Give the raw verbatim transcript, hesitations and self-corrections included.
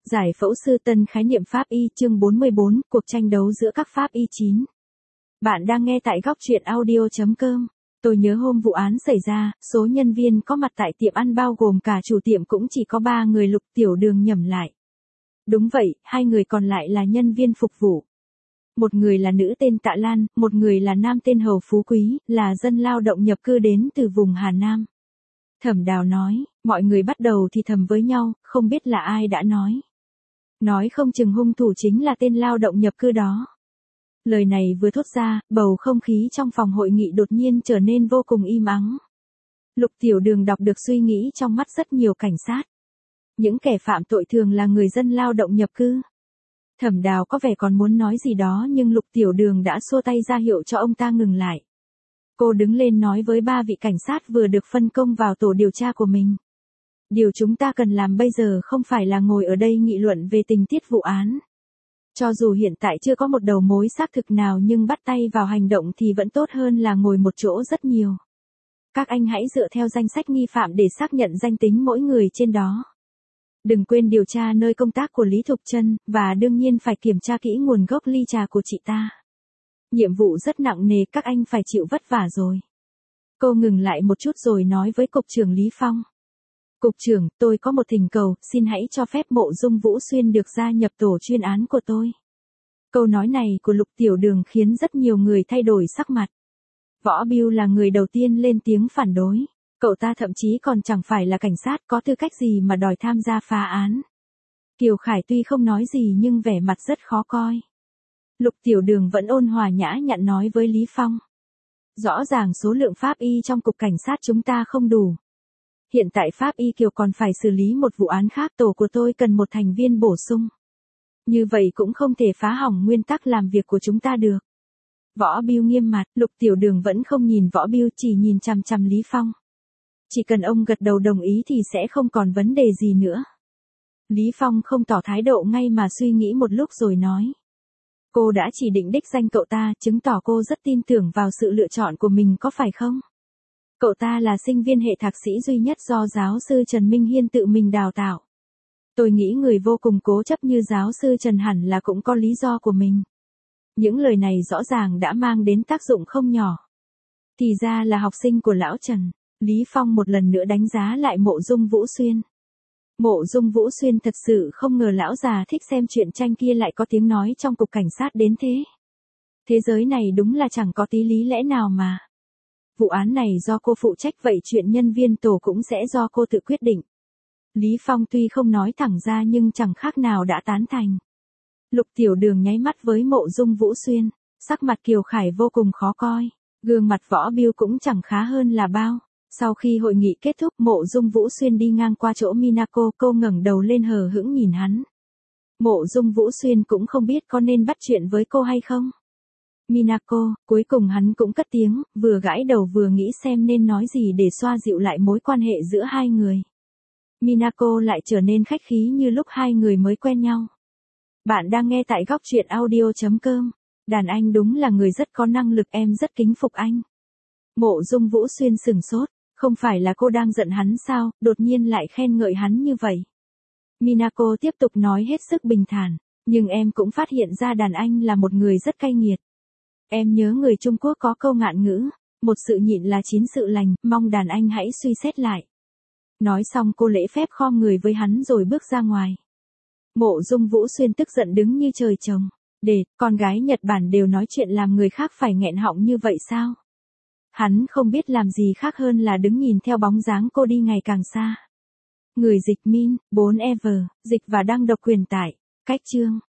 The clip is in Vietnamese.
Giải phẫu sư tân khái niệm pháp y chương bốn mươi bốn, cuộc tranh đấu giữa các pháp y chín. Bạn đang nghe tại góc truyện audio.com. Tôi nhớ hôm vụ án xảy ra, số nhân viên có mặt tại tiệm ăn bao gồm cả chủ tiệm cũng chỉ có ba người. Lục Tiểu Đường nhẩm lại. Đúng vậy, hai người còn lại là nhân viên phục vụ. Một người là nữ tên Tạ Lan, một người là nam tên Hầu Phú Quý, là dân lao động nhập cư đến từ vùng Hà Nam. Thẩm Đào nói, mọi người bắt đầu thì thầm với nhau, không biết là ai đã nói. Nói không chừng hung thủ chính là tên lao động nhập cư đó. Lời này vừa thốt ra, bầu không khí trong phòng hội nghị đột nhiên trở nên vô cùng im ắng. Lục Tiểu Đường đọc được suy nghĩ trong mắt rất nhiều cảnh sát. Những kẻ phạm tội thường là người dân lao động nhập cư. Thẩm Đào có vẻ còn muốn nói gì đó nhưng Lục Tiểu Đường đã xua tay ra hiệu cho ông ta ngừng lại. Cô đứng lên nói với ba vị cảnh sát vừa được phân công vào tổ điều tra của mình. Điều chúng ta cần làm bây giờ không phải là ngồi ở đây nghị luận về tình tiết vụ án. Cho dù hiện tại chưa có một đầu mối xác thực nào nhưng bắt tay vào hành động thì vẫn tốt hơn là ngồi một chỗ rất nhiều. Các anh hãy dựa theo danh sách nghi phạm để xác nhận danh tính mỗi người trên đó. Đừng quên điều tra nơi công tác của Lý Thục Trân, và đương nhiên phải kiểm tra kỹ nguồn gốc ly trà của chị ta. Nhiệm vụ rất nặng nề, các anh phải chịu vất vả rồi. Cô ngừng lại một chút rồi nói với Cục trưởng Lý Phong. Cục trưởng, tôi có một thỉnh cầu, xin hãy cho phép Mộ Dung Vũ Xuyên được gia nhập tổ chuyên án của tôi. Câu nói này của Lục Tiểu Đường khiến rất nhiều người thay đổi sắc mặt. Võ Biêu là người đầu tiên lên tiếng phản đối. Cậu ta thậm chí còn chẳng phải là cảnh sát, có tư cách gì mà đòi tham gia phá án. Kiều Khải tuy không nói gì nhưng vẻ mặt rất khó coi. Lục Tiểu Đường vẫn ôn hòa nhã nhặn nói với Lý Phong. Rõ ràng số lượng pháp y trong cục cảnh sát chúng ta không đủ. Hiện tại pháp y Kiều còn phải xử lý một vụ án khác, tổ của tôi cần một thành viên bổ sung. Như vậy cũng không thể phá hỏng nguyên tắc làm việc của chúng ta được. Võ Biêu nghiêm mặt, Lục Tiểu Đường vẫn không nhìn Võ Biêu, chỉ nhìn chằm chằm Lý Phong. Chỉ cần ông gật đầu đồng ý thì sẽ không còn vấn đề gì nữa. Lý Phong không tỏ thái độ ngay mà suy nghĩ một lúc rồi nói. Cô đã chỉ định đích danh cậu ta, chứng tỏ cô rất tin tưởng vào sự lựa chọn của mình có phải không? Cậu ta là sinh viên hệ thạc sĩ duy nhất do giáo sư Trần Minh Hiên tự mình đào tạo. Tôi nghĩ người vô cùng cố chấp như giáo sư Trần hẳn là cũng có lý do của mình. Những lời này rõ ràng đã mang đến tác dụng không nhỏ. Thì ra là học sinh của lão Trần. Lý Phong một lần nữa đánh giá lại Mộ Dung Vũ Xuyên. Mộ Dung Vũ Xuyên thật sự không ngờ lão già thích xem truyện tranh kia lại có tiếng nói trong cục cảnh sát đến thế. Thế giới này đúng là chẳng có tí lý lẽ nào mà. Vụ án này do cô phụ trách, vậy chuyện nhân viên tổ cũng sẽ do cô tự quyết định. Lý Phong tuy không nói thẳng ra nhưng chẳng khác nào đã tán thành. Lục Tiểu Đường nháy mắt với Mộ Dung Vũ Xuyên, sắc mặt Kiều Khải vô cùng khó coi, gương mặt Võ Biêu cũng chẳng khá hơn là bao. Sau khi hội nghị kết thúc, Mộ Dung Vũ Xuyên đi ngang qua chỗ Minako, cô ngẩng đầu lên hờ hững nhìn hắn. Mộ Dung Vũ Xuyên cũng không biết có nên bắt chuyện với cô hay không. Minako, cuối cùng hắn cũng cất tiếng, vừa gãi đầu vừa nghĩ xem nên nói gì để xoa dịu lại mối quan hệ giữa hai người. Minako lại trở nên khách khí như lúc hai người mới quen nhau. Bạn đang nghe tại góc truyện audio.com. Đàn anh đúng là người rất có năng lực, em rất kính phục anh. Mộ Dung Vũ Xuyên sừng sốt, không phải là cô đang giận hắn sao, đột nhiên lại khen ngợi hắn như vậy. Minako tiếp tục nói hết sức bình thản, nhưng em cũng phát hiện ra đàn anh là một người rất cay nghiệt. Em nhớ người Trung Quốc có câu ngạn ngữ, một sự nhịn là chín sự lành, mong đàn anh hãy suy xét lại. Nói xong cô lễ phép khom người với hắn rồi bước ra ngoài. Mộ Dung Vũ Xuyên tức giận đứng như trời trồng. Để, con gái Nhật Bản đều nói chuyện làm người khác phải nghẹn họng như vậy sao? Hắn không biết làm gì khác hơn là đứng nhìn theo bóng dáng cô đi ngày càng xa. Người dịch Min, bốn Ever, dịch và đăng độc quyền tải. Cách chương.